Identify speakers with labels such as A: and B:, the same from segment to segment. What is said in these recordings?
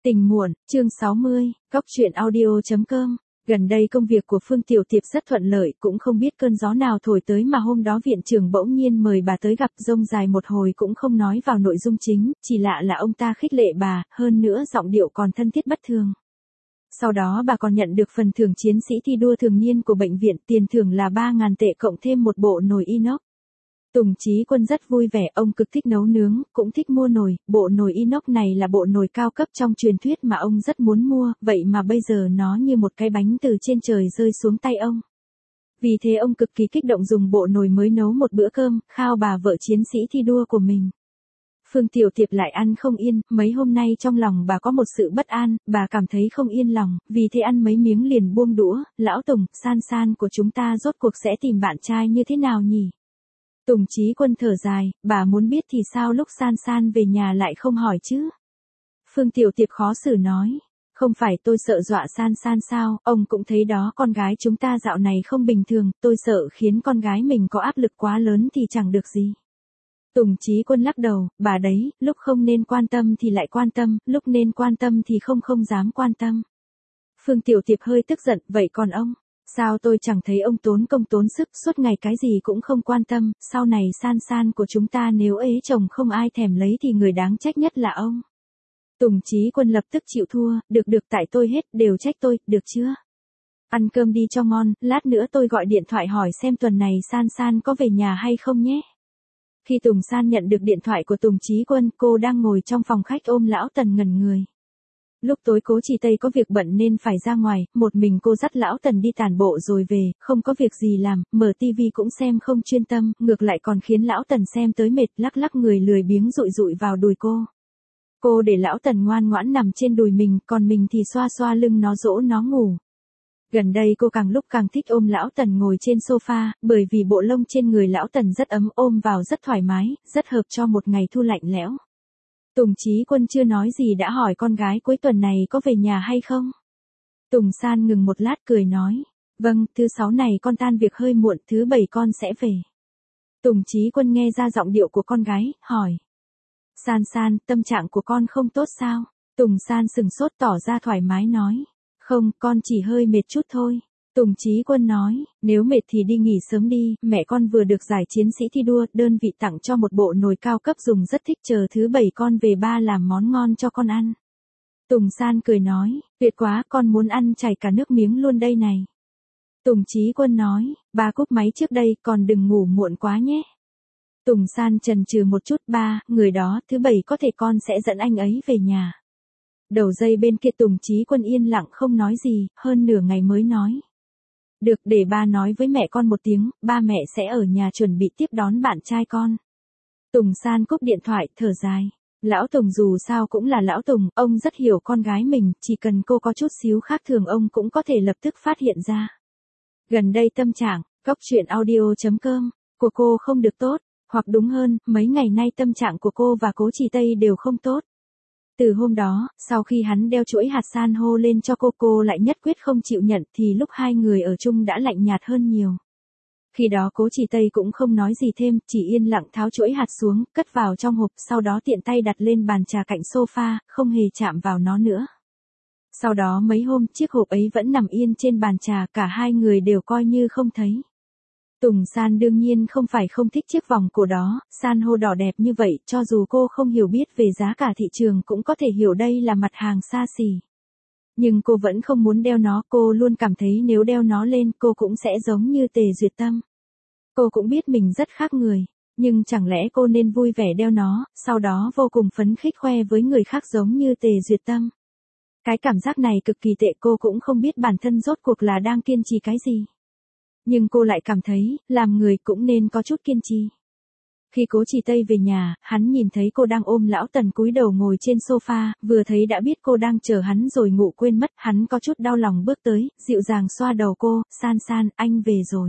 A: Tình muộn, chương 60, Cóc truyện audio.com. Gần đây công việc của Phương Tiểu Tiệp rất thuận lợi, cũng không biết cơn gió nào thổi tới mà hôm đó viện trưởng bỗng nhiên mời bà tới gặp, rông dài một hồi cũng không nói vào nội dung chính, chỉ lạ là ông ta khích lệ bà, hơn nữa giọng điệu còn thân thiết bất thường. Sau đó bà còn nhận được phần thưởng chiến sĩ thi đua thường niên của bệnh viện, tiền thưởng là 3.000 tệ cộng thêm một bộ nồi inox. Tùng Chí Quân rất vui vẻ, ông cực thích nấu nướng, cũng thích mua nồi, bộ nồi inox này là bộ nồi cao cấp trong truyền thuyết mà ông rất muốn mua, vậy mà bây giờ nó như một cái bánh từ trên trời rơi xuống tay ông. Vì thế ông cực kỳ kích động dùng bộ nồi mới nấu một bữa cơm, khao bà vợ chiến sĩ thi đua của mình. Phương Tiểu Tiệp lại ăn không yên, mấy hôm nay trong lòng bà có một sự bất an, bà cảm thấy không yên lòng, vì thế ăn mấy miếng liền buông đũa, lão Tùng, San San của chúng ta rốt cuộc sẽ tìm bạn trai như thế nào nhỉ? Tùng Chí Quân thở dài, bà muốn biết thì sao lúc San San về nhà lại không hỏi chứ? Phương Tiểu Tiệp khó xử nói, không phải tôi sợ dọa San San sao, ông cũng thấy đó, con gái chúng ta dạo này không bình thường, tôi sợ khiến con gái mình có áp lực quá lớn thì chẳng được gì. Tùng Chí Quân lắc đầu, bà đấy, lúc không nên quan tâm thì lại quan tâm, lúc nên quan tâm thì không dám quan tâm. Phương Tiểu Tiệp hơi tức giận, vậy còn ông? Sao tôi chẳng thấy ông tốn công tốn sức, suốt ngày cái gì cũng không quan tâm, sau này San San của chúng ta nếu ế chồng không ai thèm lấy thì người đáng trách nhất là ông. Tùng Chí Quân lập tức chịu thua, được tại tôi hết, đều trách tôi, được chưa? Ăn cơm đi cho ngon, lát nữa tôi gọi điện thoại hỏi xem tuần này San San có về nhà hay không nhé. Khi Tùng San nhận được điện thoại của Tùng Chí Quân, cô đang ngồi trong phòng khách ôm lão Tần ngẩn người. Lúc tối Cố Chỉ Tây có việc bận nên phải ra ngoài, một mình cô dắt lão Tần đi tản bộ rồi về, không có việc gì làm, mở tivi cũng xem không chuyên tâm, ngược lại còn khiến lão Tần xem tới mệt, lắc người lười biếng dụi vào đùi cô. Cô để lão Tần ngoan ngoãn nằm trên đùi mình, còn mình thì xoa lưng nó dỗ nó ngủ. Gần đây cô càng lúc càng thích ôm lão Tần ngồi trên sofa, bởi vì bộ lông trên người lão Tần rất ấm, ôm vào rất thoải mái, rất hợp cho một ngày thu lạnh lẽo. Tùng Chí Quân chưa nói gì đã hỏi con gái cuối tuần này có về nhà hay không. Tùng San ngừng một lát cười nói, vâng, thứ 6 này con tan việc hơi muộn, thứ 7 con sẽ về. Tùng Chí Quân nghe ra giọng điệu của con gái, hỏi. San, tâm trạng của con không tốt sao? Tùng San sừng sốt tỏ ra thoải mái nói, không, con chỉ hơi mệt chút thôi. Tùng Chí Quân nói, nếu mệt thì đi nghỉ sớm đi, mẹ con vừa được giải chiến sĩ thi đua, đơn vị tặng cho một bộ nồi cao cấp dùng rất thích, chờ thứ 7 con về ba làm món ngon cho con ăn. Tùng San cười nói, tuyệt quá, con muốn ăn chảy cả nước miếng luôn đây này. Tùng Chí Quân nói, ba cúp máy trước đây, còn đừng ngủ muộn quá nhé. Tùng San chần chừ một chút, ba, người đó, thứ 7 có thể con sẽ dẫn anh ấy về nhà. Đầu dây bên kia Tùng Chí Quân yên lặng không nói gì, hơn nửa ngày mới nói. Được, để ba nói với mẹ con một tiếng, ba mẹ sẽ ở nhà chuẩn bị tiếp đón bạn trai con. Tùng San cúp điện thoại, thở dài. Lão Tùng dù sao cũng là lão Tùng, ông rất hiểu con gái mình, chỉ cần cô có chút xíu khác thường ông cũng có thể lập tức phát hiện ra. Gần đây tâm trạng, Cóc truyện audio.com, của cô không được tốt, hoặc đúng hơn, mấy ngày nay tâm trạng của cô và Cố Chỉ Tây đều không tốt. Từ hôm đó, sau khi hắn đeo chuỗi hạt san hô lên cho cô lại nhất quyết không chịu nhận, thì lúc hai người ở chung đã lạnh nhạt hơn nhiều. Khi đó Cố Chỉ Tây cũng không nói gì thêm, chỉ yên lặng tháo chuỗi hạt xuống, cất vào trong hộp, sau đó tiện tay đặt lên bàn trà cạnh sofa, không hề chạm vào nó nữa. Sau đó mấy hôm, chiếc hộp ấy vẫn nằm yên trên bàn trà, cả hai người đều coi như không thấy. Tùng San đương nhiên không phải không thích chiếc vòng cổ đó, san hô đỏ đẹp như vậy, cho dù cô không hiểu biết về giá cả thị trường cũng có thể hiểu đây là mặt hàng xa xỉ. Nhưng cô vẫn không muốn đeo nó, cô luôn cảm thấy nếu đeo nó lên cô cũng sẽ giống như Tề Duyệt Tâm. Cô cũng biết mình rất khác người, nhưng chẳng lẽ cô nên vui vẻ đeo nó, sau đó vô cùng phấn khích khoe với người khác giống như Tề Duyệt Tâm. Cái cảm giác này cực kỳ tệ, cô cũng không biết bản thân rốt cuộc là đang kiên trì cái gì. Nhưng cô lại cảm thấy, làm người cũng nên có chút kiên trì. Khi Cố Chỉ Tây về nhà, hắn nhìn thấy cô đang ôm lão Tần cúi đầu ngồi trên sofa, vừa thấy đã biết cô đang chờ hắn rồi ngủ quên mất, hắn có chút đau lòng bước tới, dịu dàng xoa đầu cô, San, anh về rồi.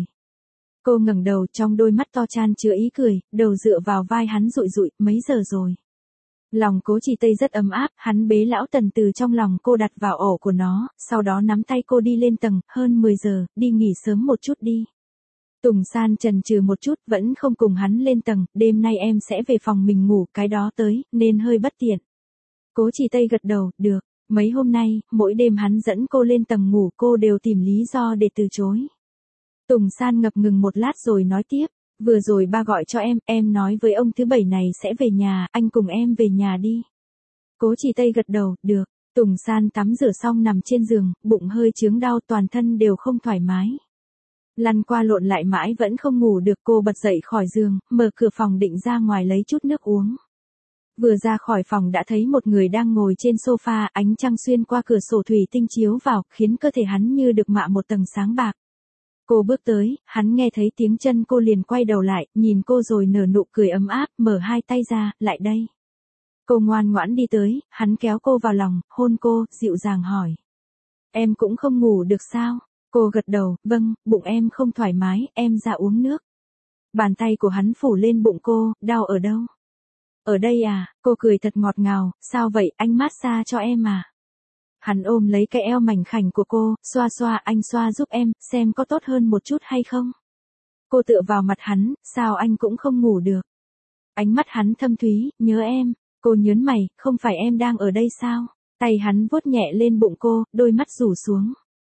A: Cô ngẩng đầu, trong đôi mắt to chan chứa ý cười, đầu dựa vào vai hắn dụi, mấy giờ rồi? Lòng Cố Chỉ Tây rất ấm áp, hắn bế lão Tần từ trong lòng cô đặt vào ổ của nó, sau đó nắm tay cô đi lên tầng, hơn 10 giờ, đi nghỉ sớm một chút đi. Tùng San chần chừ một chút, vẫn không cùng hắn lên tầng, đêm nay em sẽ về phòng mình ngủ, cái đó tới, nên hơi bất tiện. Cố Chỉ Tây gật đầu, được. Mấy hôm nay, mỗi đêm hắn dẫn cô lên tầng ngủ cô đều tìm lý do để từ chối. Tùng San ngập ngừng một lát rồi nói tiếp, vừa rồi ba gọi cho em nói với ông thứ bảy này sẽ về nhà, anh cùng em về nhà đi. Cố Chỉ Tây gật đầu, được. Tùng San tắm rửa xong nằm trên giường, bụng hơi chướng đau toàn thân đều không thoải mái. Lăn qua lộn lại mãi vẫn không ngủ được cô bật dậy khỏi giường, mở cửa phòng định ra ngoài lấy chút nước uống. Vừa ra khỏi phòng đã thấy một người đang ngồi trên sofa, ánh trăng xuyên qua cửa sổ thủy tinh chiếu vào, khiến cơ thể hắn như được mạ một tầng sáng bạc. Cô bước tới, hắn nghe thấy tiếng chân cô liền quay đầu lại, nhìn cô rồi nở nụ cười ấm áp, mở hai tay ra, lại đây. Cô ngoan ngoãn đi tới, hắn kéo cô vào lòng, hôn cô, dịu dàng hỏi. Em cũng không ngủ được sao? Cô gật đầu, vâng, bụng em không thoải mái, em ra uống nước. Bàn tay của hắn phủ lên bụng cô, đau ở đâu? Ở đây à, cô cười thật ngọt ngào, sao vậy, anh massage cho em à? Hắn ôm lấy cái eo mảnh khảnh của cô, xoa xoa, anh xoa giúp em, xem có tốt hơn một chút hay không? Cô tựa vào mặt hắn, sao anh cũng không ngủ được? Ánh mắt hắn thâm thúy, nhớ em. Cô nhớn mày, không phải em đang ở đây sao? Tay hắn vuốt nhẹ lên bụng cô, đôi mắt rủ xuống.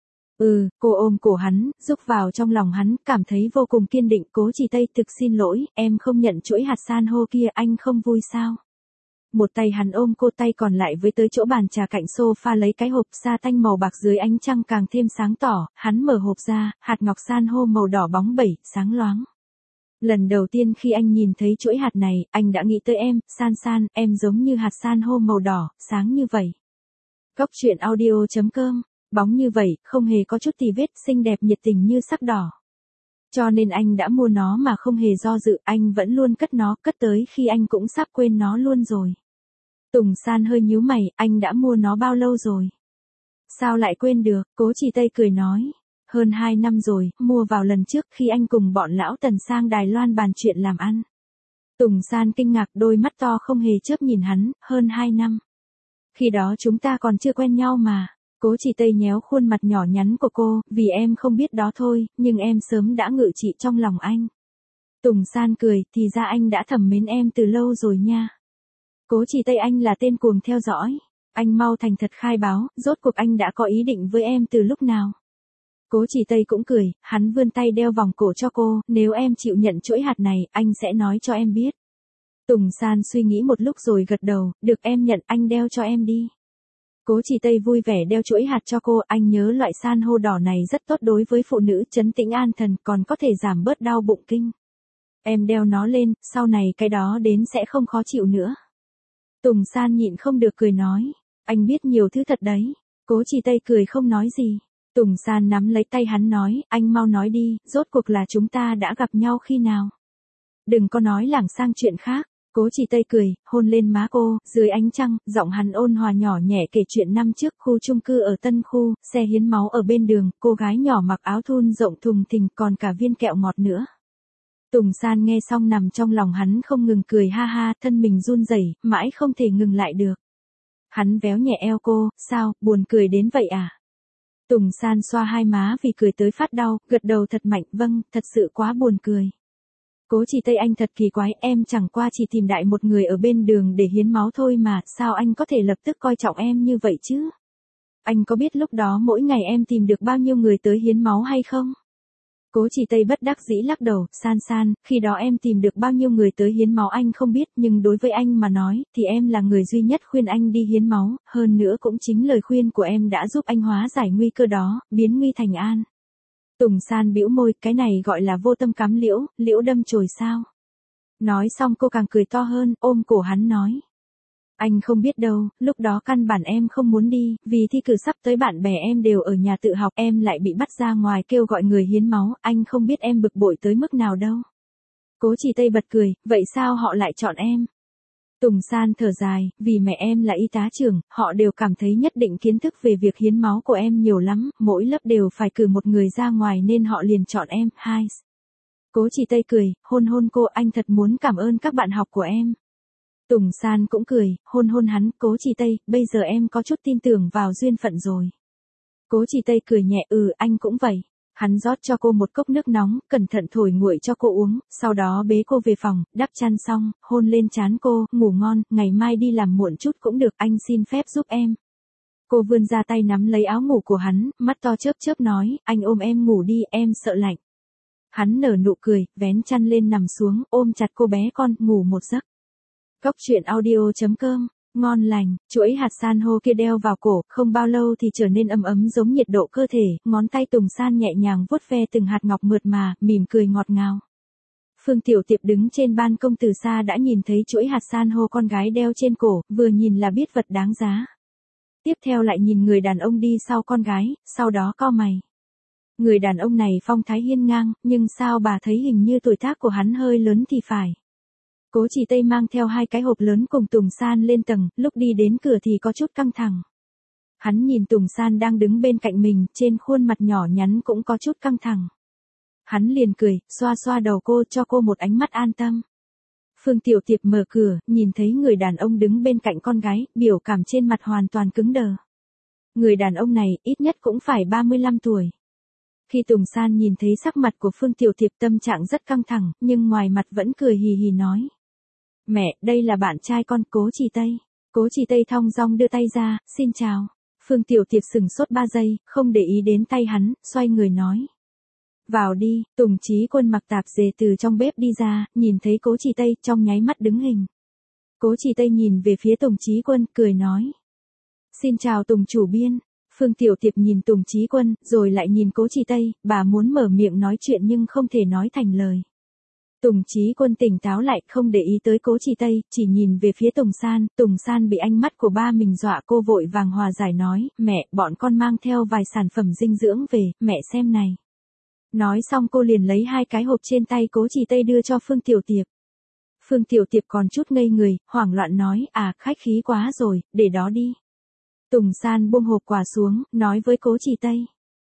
A: Cô ôm cổ hắn, rúc vào trong lòng hắn, cảm thấy vô cùng kiên định. Cố Chỉ Tây, thực xin lỗi, em không nhận chuỗi hạt san hô kia, anh không vui sao? Một tay hắn ôm cô, tay còn lại với tới chỗ bàn trà cạnh sofa lấy cái hộp sa tanh màu bạc dưới ánh trăng càng thêm sáng tỏ, hắn mở hộp ra, hạt ngọc san hô màu đỏ bóng bẩy, sáng loáng. Lần đầu tiên khi anh nhìn thấy chuỗi hạt này, anh đã nghĩ tới em, San San, em giống như hạt san hô màu đỏ, sáng như vậy. Góc truyện audio.com, bóng như vậy, không hề có chút tì vết, xinh đẹp nhiệt tình như sắc đỏ. Cho nên anh đã mua nó mà không hề do dự, anh vẫn luôn cất nó, cất tới khi anh cũng sắp quên nó luôn rồi. Tùng San hơi nhíu mày, anh đã mua nó bao lâu rồi? Sao lại quên được, Cố Chỉ Tây cười nói. Hơn 2 năm rồi, mua vào lần trước khi anh cùng bọn lão Tần sang Đài Loan bàn chuyện làm ăn. Tùng San kinh ngạc, đôi mắt to không hề chớp nhìn hắn, hơn 2 năm. Khi đó chúng ta còn chưa quen nhau mà. Cố Chỉ Tây nhéo khuôn mặt nhỏ nhắn của cô, vì em không biết đó thôi, nhưng em sớm đã ngự trị trong lòng anh. Tùng San cười, thì ra anh đã thầm mến em từ lâu rồi nha. Cố Chỉ Tây, anh là tên cuồng theo dõi. Anh mau thành thật khai báo, rốt cuộc anh đã có ý định với em từ lúc nào? Cố Chỉ Tây cũng cười, hắn vươn tay đeo vòng cổ cho cô, nếu em chịu nhận chuỗi hạt này, anh sẽ nói cho em biết. Tùng San suy nghĩ một lúc rồi gật đầu, được em nhận, anh đeo cho em đi. Cố Chỉ Tây vui vẻ đeo chuỗi hạt cho cô, anh nhớ loại san hô đỏ này rất tốt đối với phụ nữ, trấn tĩnh an thần, còn có thể giảm bớt đau bụng kinh. Em đeo nó lên, sau này cái đó đến sẽ không khó chịu nữa. Tùng San nhịn không được cười nói, anh biết nhiều thứ thật đấy. Cố Chỉ Tây cười không nói gì. Tùng San nắm lấy tay hắn nói, anh mau nói đi, rốt cuộc là chúng ta đã gặp nhau khi nào? Đừng có nói lảng sang chuyện khác. Cố Chỉ Tây cười, hôn lên má cô, dưới ánh trăng, giọng hắn ôn hòa nhỏ nhẹ kể chuyện năm trước, khu chung cư ở Tân Khu, xe hiến máu ở bên đường, cô gái nhỏ mặc áo thun rộng thùng thình, còn cả viên kẹo ngọt nữa. Tùng San nghe xong nằm trong lòng hắn không ngừng cười ha ha, thân mình run rẩy, mãi không thể ngừng lại được. Hắn véo nhẹ eo cô, sao, buồn cười đến vậy à? Tùng San xoa hai má vì cười tới phát đau, gật đầu thật mạnh, vâng, thật sự quá buồn cười. Cố Chỉ Tây, anh thật kỳ quái, em chẳng qua chỉ tìm đại một người ở bên đường để hiến máu thôi mà, sao anh có thể lập tức coi trọng em như vậy chứ? Anh có biết lúc đó mỗi ngày em tìm được bao nhiêu người tới hiến máu hay không? Cố Chỉ Tây bất đắc dĩ lắc đầu, San San, khi đó em tìm được bao nhiêu người tới hiến máu anh không biết, nhưng đối với anh mà nói, thì em là người duy nhất khuyên anh đi hiến máu, hơn nữa cũng chính lời khuyên của em đã giúp anh hóa giải nguy cơ đó, biến nguy thành an. Tùng San bĩu môi, cái này gọi là vô tâm cắm liễu, liễu đâm chồi sao? Nói xong cô càng cười to hơn, ôm cổ hắn nói. Anh không biết đâu, lúc đó căn bản em không muốn đi, vì thi cử sắp tới bạn bè em đều ở nhà tự học, em lại bị bắt ra ngoài kêu gọi người hiến máu, anh không biết em bực bội tới mức nào đâu. Cố Chỉ Tây bật cười, vậy sao họ lại chọn em? Tùng San thở dài, vì mẹ em là y tá trưởng, họ đều cảm thấy nhất định kiến thức về việc hiến máu của em nhiều lắm, mỗi lớp đều phải cử một người ra ngoài nên họ liền chọn em. Hai. Cố Chỉ Tây cười, hôn hôn cô, anh thật muốn cảm ơn các bạn học của em. Tùng San cũng cười, hôn hôn hắn, Cố Chỉ Tây, bây giờ em có chút tin tưởng vào duyên phận rồi. Cố Chỉ Tây cười nhẹ, anh cũng vậy. Hắn rót cho cô một cốc nước nóng, cẩn thận thổi nguội cho cô uống, sau đó bế cô về phòng, đắp chăn xong, hôn lên trán cô, ngủ ngon, ngày mai đi làm muộn chút cũng được, anh xin phép giúp em. Cô vươn ra tay nắm lấy áo ngủ của hắn, mắt to chớp chớp nói, anh ôm em ngủ đi, em sợ lạnh. Hắn nở nụ cười, vén chăn lên nằm xuống, ôm chặt cô bé con, ngủ một giấc. Cốc truyện audio.com, ngon lành, chuỗi hạt san hô kia đeo vào cổ, không bao lâu thì trở nên ấm ấm giống nhiệt độ cơ thể, ngón tay Tùng San nhẹ nhàng vuốt ve từng hạt ngọc mượt mà, mỉm cười ngọt ngào. Phương Tiểu Tiệp đứng trên ban công từ xa đã nhìn thấy chuỗi hạt san hô con gái đeo trên cổ, vừa nhìn là biết vật đáng giá. Tiếp theo lại nhìn người đàn ông đi sau con gái, sau đó cau mày. Người đàn ông này phong thái hiên ngang, nhưng sao bà thấy hình như tuổi tác của hắn hơi lớn thì phải. Cố Chỉ Tây mang theo 2 cái hộp lớn cùng Tùng San lên tầng, lúc đi đến cửa thì có chút căng thẳng. Hắn nhìn Tùng San đang đứng bên cạnh mình, trên khuôn mặt nhỏ nhắn cũng có chút căng thẳng. Hắn liền cười, xoa xoa đầu cô cho cô một ánh mắt an tâm. Phương Tiểu Tiệp mở cửa, nhìn thấy người đàn ông đứng bên cạnh con gái, biểu cảm trên mặt hoàn toàn cứng đờ. Người đàn ông này, ít nhất cũng phải 35 tuổi. Khi Tùng San nhìn thấy sắc mặt của Phương Tiểu Tiệp tâm trạng rất căng thẳng, nhưng ngoài mặt vẫn cười hì hì nói. Mẹ, đây là bạn trai con, Cố Chỉ Tây. Cố Chỉ Tây thong dong đưa tay ra, xin chào. Phương Tiểu Tiệp sừng sốt 3 giây, không để ý đến tay hắn, xoay người nói. Vào đi, Tùng Chí Quân mặc tạp dề từ trong bếp đi ra, nhìn thấy Cố Chỉ Tây, trong nháy mắt đứng hình. Cố Chỉ Tây nhìn về phía Tùng Chí Quân, cười nói. Xin chào Tùng chủ biên. Phương Tiểu Tiệp nhìn Tùng Chí Quân, rồi lại nhìn Cố Chỉ Tây, bà muốn mở miệng nói chuyện nhưng không thể nói thành lời. Tùng Chí Quân tỉnh táo lại, không để ý tới Cố Chỉ Tây, chỉ nhìn về phía Tùng San bị ánh mắt của ba mình dọa, cô vội vàng hòa giải nói, mẹ, bọn con mang theo vài sản phẩm dinh dưỡng về, mẹ xem này. Nói xong cô liền lấy 2 cái hộp trên tay Cố Chỉ Tây đưa cho Phương Tiểu Tiệp. Phương Tiểu Tiệp còn chút ngây người, hoảng loạn nói, khách khí quá rồi, để đó đi. Tùng San buông hộp quà xuống, nói với Cố Chỉ Tây.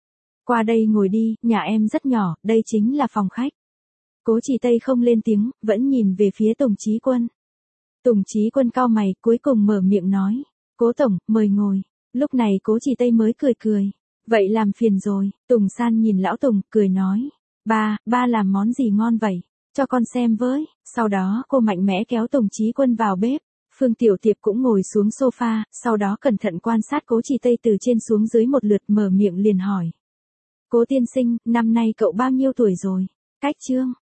A: Qua đây ngồi đi, nhà em rất nhỏ, đây chính là phòng khách. Cố Chỉ Tây không lên tiếng, vẫn nhìn về phía Tùng Chí Quân. Tùng Chí Quân cau mày, cuối cùng mở miệng nói. Cố tổng, mời ngồi. Lúc này Cố Chỉ Tây mới cười. Vậy làm phiền rồi. Tùng San nhìn lão Tùng, cười nói. Ba làm món gì ngon vậy? Cho con xem với. Sau đó cô mạnh mẽ kéo Tùng Chí Quân vào bếp. Phương Tiểu Tiệp cũng ngồi xuống sofa, sau đó cẩn thận quan sát Cố Chỉ Tây từ trên xuống dưới một lượt, mở miệng liền hỏi. Cố tiên sinh, năm nay cậu bao nhiêu tuổi rồi? Cách chương.